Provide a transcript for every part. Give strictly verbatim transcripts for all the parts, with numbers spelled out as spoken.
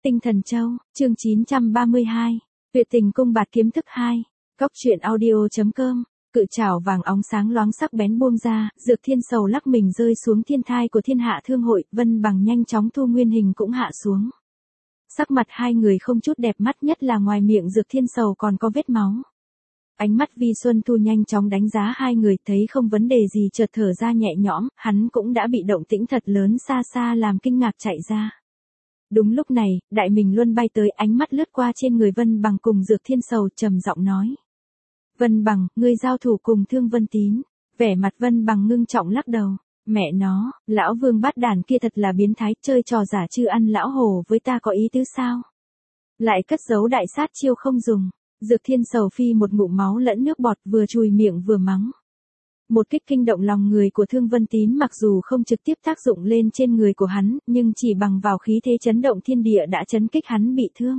Tinh Thần Châu, chương chín trăm ba mươi hai, Tuyệt Tình Cung Bạt Kiếm Thức hai, Cóc truyện audio chấm com. Cự trảo vàng óng sáng loáng sắc bén buông ra, Dược Thiên Sầu lắc mình rơi xuống thiên thai của Thiên Hạ Thương Hội, Vân Bằng nhanh chóng thu nguyên hình cũng hạ xuống. Sắc mặt hai người không chút đẹp mắt, nhất là ngoài miệng Dược Thiên Sầu còn có vết máu. Ánh mắt Vi Xuân Thu nhanh chóng đánh giá hai người, thấy không vấn đề gì chợt thở ra nhẹ nhõm, hắn cũng đã bị động tĩnh thật lớn xa xa làm kinh ngạc chạy ra. Đúng lúc này, Đại Minh Luân bay tới, ánh mắt lướt qua trên người Vân Bằng cùng Dược Thiên Sầu, trầm giọng nói. Vân Bằng, ngươi giao thủ cùng Thương Vân Tín. Vẻ mặt Vân Bằng ngưng trọng lắc đầu. Mẹ nó, lão vương bát đàn kia thật là biến thái, chơi trò giả chư ăn lão hổ với ta có ý tứ sao? Lại cất giấu đại sát chiêu không dùng. Dược Thiên Sầu phi một ngụm máu lẫn nước bọt, vừa chùi miệng vừa mắng. Một kích kinh động lòng người của Thương Vân Tín mặc dù không trực tiếp tác dụng lên trên người của hắn, nhưng chỉ bằng vào khí thế chấn động thiên địa đã chấn kích hắn bị thương.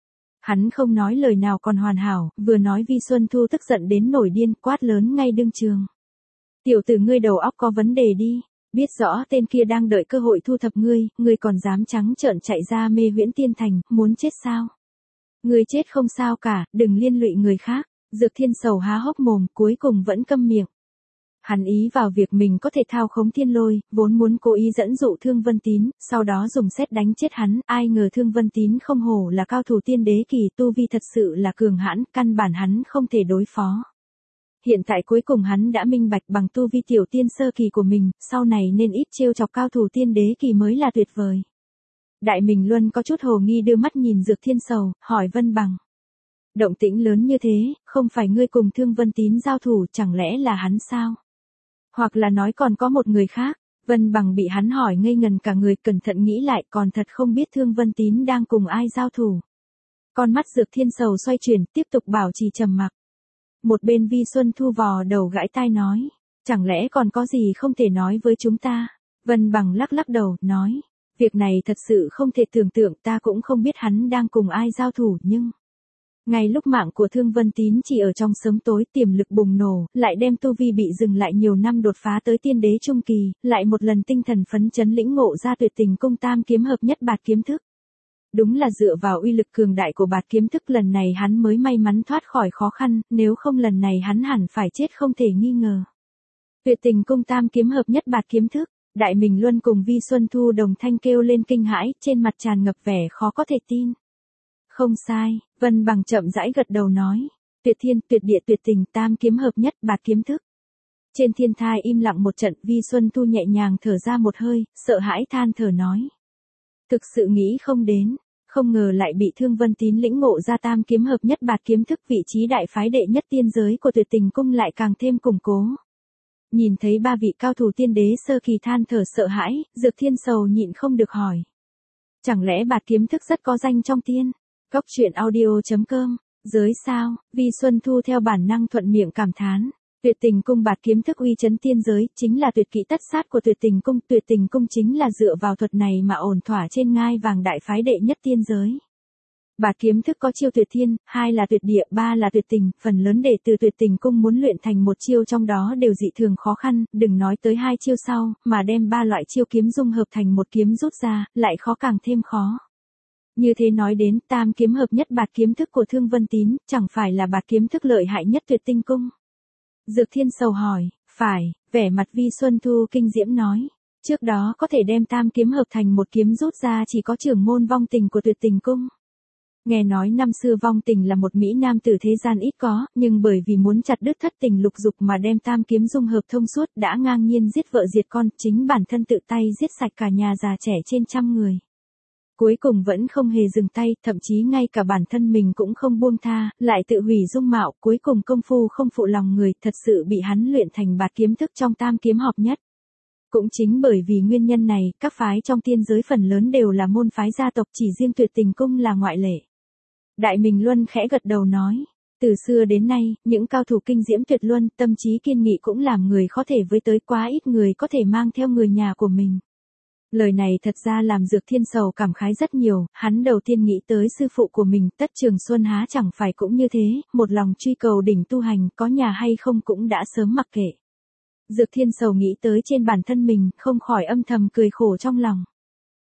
Hắn không nói lời nào còn hoàn hảo, vừa nói Vi Xuân Thu tức giận đến nổi điên, quát lớn ngay đương trường. Tiểu tử ngươi đầu óc có vấn đề đi, biết rõ tên kia đang đợi cơ hội thu thập ngươi, ngươi còn dám trắng trợn chạy ra Mê Huyễn Tiên Thành, muốn chết sao? Ngươi chết không sao cả, đừng liên lụy người khác. Dược Thiên Sầu há hốc mồm, cuối cùng vẫn câm miệng. Hắn ý vào việc mình có thể thao khống thiên lôi, vốn muốn cố ý dẫn dụ Thương Vân Tín, sau đó dùng sét đánh chết hắn, ai ngờ Thương Vân Tín không hổ là cao thủ tiên đế kỳ, tu vi thật sự là cường hãn, căn bản hắn không thể đối phó. Hiện tại cuối cùng hắn đã minh bạch bằng tu vi tiểu tiên sơ kỳ của mình, sau này nên ít trêu chọc cao thủ tiên đế kỳ mới là tuyệt vời. Đại Minh Luân có chút hồ nghi đưa mắt nhìn Dược Thiên Sầu, hỏi Vân Bằng. Động tĩnh lớn như thế, không phải ngươi cùng Thương Vân Tín giao thủ, chẳng lẽ là hắn sao? Hoặc là nói còn có một người khác. Vân Bằng bị hắn hỏi ngây ngần cả người, cẩn thận nghĩ lại còn thật không biết Thương Vân Tín đang cùng ai giao thủ. Con mắt Dược Thiên Sầu xoay chuyển, tiếp tục bảo trì trầm mặc. Một bên Vi Xuân Thu vò đầu gãi tai nói. Chẳng lẽ còn có gì không thể nói với chúng ta? Vân Bằng lắc lắc đầu, nói. Việc này thật sự không thể tưởng tượng, ta cũng không biết hắn đang cùng ai giao thủ, nhưng... Ngay lúc mạng của Thương Vân Tín chỉ ở trong sớm tối, tiềm lực bùng nổ, lại đem tu vi bị dừng lại nhiều năm đột phá tới tiên đế trung kỳ, lại một lần tinh thần phấn chấn lĩnh ngộ ra Tuyệt Tình Cung tam kiếm hợp nhất bạt kiếm thức. Đúng là dựa vào uy lực cường đại của bạt kiếm thức lần này hắn mới may mắn thoát khỏi khó khăn, nếu không lần này hắn hẳn phải chết không thể nghi ngờ. Tuyệt Tình Cung tam kiếm hợp nhất bạt kiếm thức, Đại Minh Luân cùng Vi Xuân Thu đồng thanh kêu lên kinh hãi, trên mặt tràn ngập vẻ khó có thể tin. Không sai, Vân Bằng chậm rãi gật đầu nói. Tuyệt thiên, tuyệt địa, tuyệt tình, tam kiếm hợp nhất, bạt kiếm thức. Trên thiên thai im lặng một trận, Vi Xuân Thu nhẹ nhàng thở ra một hơi, sợ hãi than thở nói. Thực sự nghĩ không đến, không ngờ lại bị Thương Vân Tín lĩnh ngộ ra tam kiếm hợp nhất bạt kiếm thức, vị trí đại phái đệ nhất tiên giới của Tuyệt Tình Cung lại càng thêm củng cố. Nhìn thấy ba vị cao thủ tiên đế sơ kỳ than thở sợ hãi, Dược Thiên Sầu nhịn không được hỏi. Chẳng lẽ bạt kiếm thức rất có danh trong tiên? Cóc truyện audio chấm com, giới sao? Vi Xuân Thu theo bản năng thuận miệng cảm thán. Tuyệt Tình Cung bạt kiếm thức uy chấn tiên giới, chính là tuyệt kỹ tất sát của Tuyệt Tình Cung. Tuyệt Tình Cung chính là dựa vào thuật này mà ổn thỏa trên ngai vàng đại phái đệ nhất tiên giới. Bạt kiếm thức có chiêu tuyệt thiên, hai là tuyệt địa, ba là tuyệt tình, phần lớn đệ tử Tuyệt Tình Cung muốn luyện thành một chiêu trong đó đều dị thường khó khăn, đừng nói tới hai chiêu sau, mà đem ba loại chiêu kiếm dung hợp thành một kiếm rút ra, lại khó càng thêm khó. Như thế nói đến, tam kiếm hợp nhất bạt kiếm thức của Thương Vân Tín, chẳng phải là bạt kiếm thức lợi hại nhất Tuyệt Tinh Cung? Dược Thiên Sầu hỏi, phải, vẻ mặt Vi Xuân Thu kinh diễm nói. Trước đó có thể đem tam kiếm hợp thành một kiếm rút ra chỉ có trưởng môn Vong Tình của Tuyệt Tình Cung. Nghe nói năm xưa Vong Tình là một mỹ nam tử thế gian ít có, nhưng bởi vì muốn chặt đứt thất tình lục dục mà đem tam kiếm dung hợp thông suốt đã ngang nhiên giết vợ diệt con, chính bản thân tự tay giết sạch cả nhà già trẻ trên trăm người. Cuối cùng vẫn không hề dừng tay, thậm chí ngay cả bản thân mình cũng không buông tha, lại tự hủy dung mạo, cuối cùng công phu không phụ lòng người, thật sự bị hắn luyện thành bạt kiếm thức trong tam kiếm hợp nhất. Cũng chính bởi vì nguyên nhân này, các phái trong tiên giới phần lớn đều là môn phái gia tộc, chỉ riêng Tuyệt Tình Cung là ngoại lệ. Đại Minh Luân khẽ gật đầu nói, từ xưa đến nay, những cao thủ kinh diễm tuyệt luân, tâm trí kiên nghị cũng làm người khó thể với tới, quá ít người có thể mang theo người nhà của mình. Lời này thật ra làm Dược Thiên Sầu cảm khái rất nhiều, hắn đầu tiên nghĩ tới sư phụ của mình, Tất Trường Xuân há chẳng phải cũng như thế, một lòng truy cầu đỉnh tu hành, có nhà hay không cũng đã sớm mặc kệ. Dược Thiên Sầu nghĩ tới trên bản thân mình, không khỏi âm thầm cười khổ trong lòng.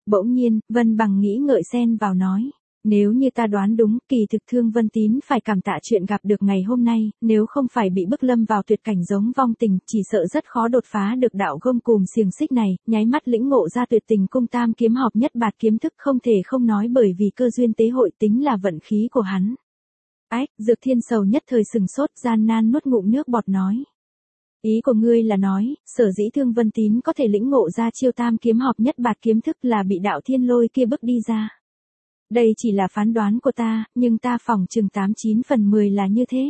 Bỗng nhiên, Vân Bằng nghĩ ngợi xen vào nói. Nếu như ta đoán đúng, kỳ thực Thương Vân Tín phải cảm tạ chuyện gặp được ngày hôm nay, nếu không phải bị bức lâm vào tuyệt cảnh giống vong tình, chỉ sợ rất khó đột phá được đạo gông cùm xiềng xích này, nháy mắt lĩnh ngộ ra tuyệt tình cung tam kiếm hợp nhất bạt kiếm thức không thể không nói bởi vì cơ duyên tế hội tính là vận khí của hắn. Ách, Dược Thiên Sầu nhất thời sừng sốt, gian nan nuốt ngụm nước bọt nói. Ý của ngươi là nói, sở dĩ Thương Vân Tín có thể lĩnh ngộ ra chiêu tam kiếm hợp nhất bạt kiếm thức là bị đạo thiên lôi kia bức đi ra. Đây chỉ là phán đoán của ta, nhưng ta phỏng chừng tám chín phần mười là như thế.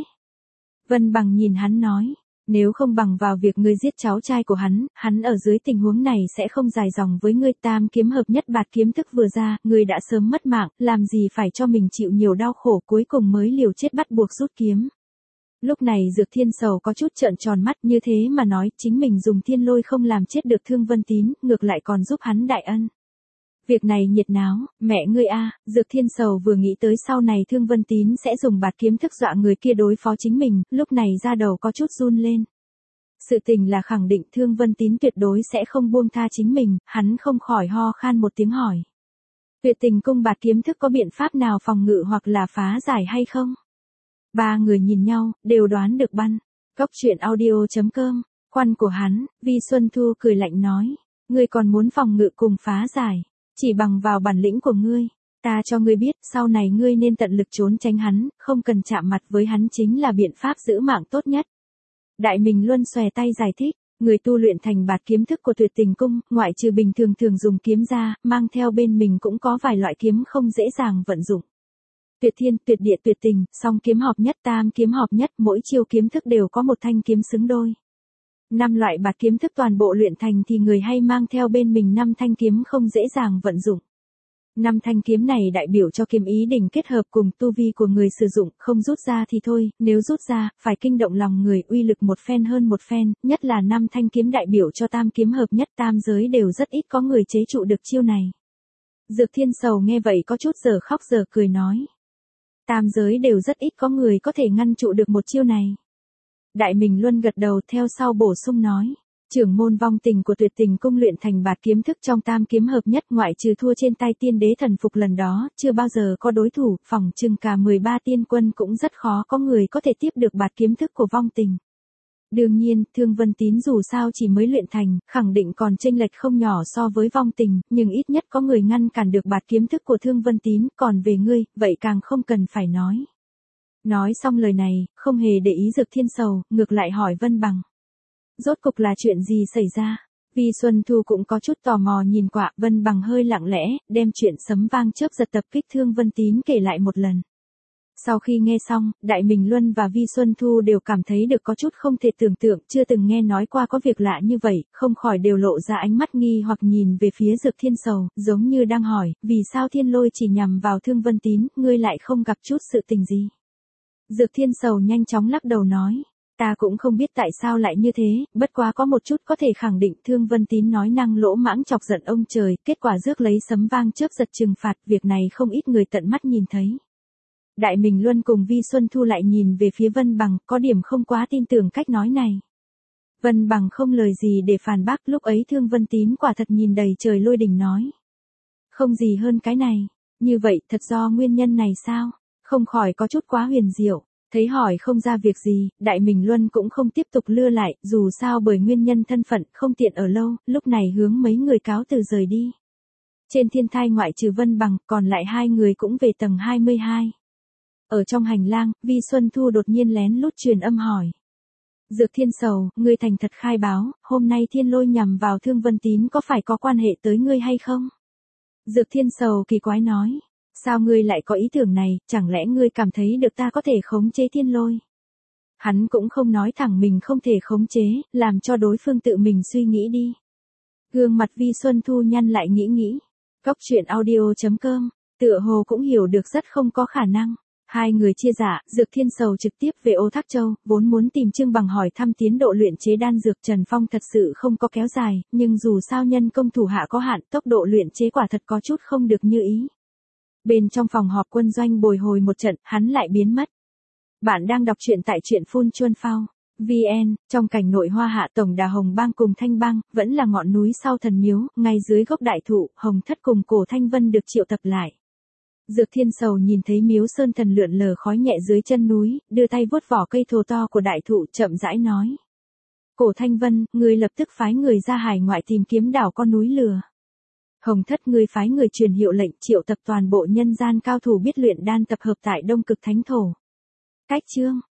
Vân Bằng nhìn hắn nói, nếu không bằng vào việc ngươi giết cháu trai của hắn, hắn ở dưới tình huống này sẽ không dài dòng với ngươi. Tam kiếm hợp nhất bạt kiếm thức vừa ra, ngươi đã sớm mất mạng, làm gì phải cho mình chịu nhiều đau khổ cuối cùng mới liều chết bắt buộc rút kiếm. Lúc này Dược Thiên Sầu có chút trợn tròn mắt, như thế mà nói chính mình dùng thiên lôi không làm chết được Thương Vân Tín, ngược lại còn giúp hắn đại ân. Việc này nhiệt náo, mẹ ngươi a, Dược Thiên Sầu vừa nghĩ tới sau này Thương Vân Tín sẽ dùng bạt kiếm thức dọa người kia đối phó chính mình, lúc này da đầu có chút run lên. Sự tình là khẳng định Thương Vân Tín tuyệt đối sẽ không buông tha chính mình, hắn không khỏi ho khan một tiếng hỏi. Tuyệt tình cung bạt kiếm thức có biện pháp nào phòng ngự hoặc là phá giải hay không? Ba người nhìn nhau, đều đoán được băn. Cóc truyện audio chấm com, khoăn của hắn, Vi Xuân Thu cười lạnh nói. Ngươi còn muốn phòng ngự cùng phá giải. Chỉ bằng vào bản lĩnh của ngươi, ta cho ngươi biết, sau này ngươi nên tận lực trốn tránh hắn, không cần chạm mặt với hắn chính là biện pháp giữ mạng tốt nhất. Đại Minh Luân xòe tay giải thích, người tu luyện thành bạt kiếm thức của tuyệt tình cung, ngoại trừ bình thường thường dùng kiếm ra, mang theo bên mình cũng có vài loại kiếm không dễ dàng vận dụng. Tuyệt thiên, tuyệt địa, tuyệt tình, song kiếm hợp nhất, tam kiếm hợp nhất, mỗi chiêu kiếm thức đều có một thanh kiếm xứng đôi. Năm loại bạt kiếm thức toàn bộ luyện thành thì người hay mang theo bên mình năm thanh kiếm không dễ dàng vận dụng. Năm thanh kiếm này đại biểu cho kiếm ý đỉnh kết hợp cùng tu vi của người sử dụng, không rút ra thì thôi, nếu rút ra, phải kinh động lòng người, uy lực một phen hơn một phen, nhất là năm thanh kiếm đại biểu cho tam kiếm hợp nhất, tam giới đều rất ít có người chế trụ được chiêu này. Dược Thiên Sầu nghe vậy có chút giờ khóc giờ cười nói. Tam giới đều rất ít có người có thể ngăn trụ được một chiêu này. Đại Minh Luân gật đầu theo sau bổ sung nói. Trưởng môn vong tình của tuyệt tình cung luyện thành bạt kiếm thức trong tam kiếm hợp nhất, ngoại trừ thua trên tay tiên đế thần phục lần đó, chưa bao giờ có đối thủ, phỏng chừng cả mười ba tiên quân cũng rất khó có người có thể tiếp được bạt kiếm thức của vong tình. Đương nhiên, Thương Vân Tín dù sao chỉ mới luyện thành, khẳng định còn chênh lệch không nhỏ so với vong tình, nhưng ít nhất có người ngăn cản được bạt kiếm thức của Thương Vân Tín, còn về ngươi, vậy càng không cần phải nói. Nói xong lời này, không hề để ý Dược Thiên Sầu, ngược lại hỏi Vân Bằng. Rốt cục là chuyện gì xảy ra? Vi Xuân Thu cũng có chút tò mò nhìn quả, Vân Bằng hơi lặng lẽ, đem chuyện sấm vang chớp giật tập kích Thương Vân Tín kể lại một lần. Sau khi nghe xong, Đại Minh Luân và Vi Xuân Thu đều cảm thấy được có chút không thể tưởng tượng, chưa từng nghe nói qua có việc lạ như vậy, không khỏi đều lộ ra ánh mắt nghi hoặc nhìn về phía Dược Thiên Sầu, giống như đang hỏi, vì sao thiên lôi chỉ nhằm vào Thương Vân Tín, ngươi lại không gặp chút sự tình gì? Dược Thiên Sầu nhanh chóng lắc đầu nói. Ta cũng không biết tại sao lại như thế, bất quá có một chút có thể khẳng định Thương Vân Tín nói năng lỗ mãng chọc giận ông trời, kết quả rước lấy sấm vang chớp giật trừng phạt, việc này không ít người tận mắt nhìn thấy. Đại Minh Luân cùng Vi Xuân Thu lại nhìn về phía Vân Bằng, có điểm không quá tin tưởng cách nói này. Vân Bằng không lời gì để phản bác, lúc ấy Thương Vân Tín quả thật nhìn đầy trời lôi đình nói. Không gì hơn cái này, như vậy thật do nguyên nhân này sao, không khỏi có chút quá huyền diệu. Thấy hỏi không ra việc gì, Đại Minh Luân cũng không tiếp tục lưa lại, dù sao bởi nguyên nhân thân phận không tiện ở lâu, lúc này hướng mấy người cáo từ rời đi. Trên thiên thai ngoại trừ Vân Bằng, còn lại hai người cũng về tầng hai mươi hai. Ở trong hành lang, Vi Xuân Thu đột nhiên lén lút truyền âm hỏi. Dược Thiên Sầu, ngươi thành thật khai báo, hôm nay thiên lôi nhằm vào Thương Vân Tín có phải có quan hệ tới ngươi hay không? Dược Thiên Sầu kỳ quái nói. Sao ngươi lại có ý tưởng này, chẳng lẽ ngươi cảm thấy được ta có thể khống chế thiên lôi? Hắn cũng không nói thẳng mình không thể khống chế, làm cho đối phương tự mình suy nghĩ đi. Gương mặt Vi Xuân Thu nhăn lại nghĩ nghĩ. Cóc truyện audio chấm com, tựa hồ cũng hiểu được rất không có khả năng. Hai người chia rẽ, Dược Thiên Sầu trực tiếp về Ô Thác Châu, vốn muốn tìm Trương Bằng hỏi thăm tiến độ luyện chế đan dược, Trần Phong thật sự không có kéo dài, nhưng dù sao nhân công thủ hạ có hạn, tốc độ luyện chế quả thật có chút không được như ý. Bên trong phòng họp quân doanh bồi hồi một trận, hắn lại biến mất. Bạn đang đọc truyện tại truyện Phun Chuân Phao. vn, trong cảnh nội Hoa Hạ tổng đà Hồng Bang cùng Thanh Bang, vẫn là ngọn núi sau thần miếu, ngay dưới gốc đại thụ, Hồng Thất cùng Cổ Thanh Vân được triệu tập lại. Dược Thiên Sầu nhìn thấy miếu sơn thần lượn lờ khói nhẹ dưới chân núi, đưa tay vuốt vỏ cây thồ to của đại thụ, chậm rãi nói. Cổ Thanh Vân, ngươi lập tức phái người ra hải ngoại tìm kiếm đảo con núi lừa. Hồng Thất, ngươi phái người truyền hiệu lệnh triệu tập toàn bộ nhân gian cao thủ biết luyện đan tập hợp tại Đông Cực Thánh Thổ. Cách chương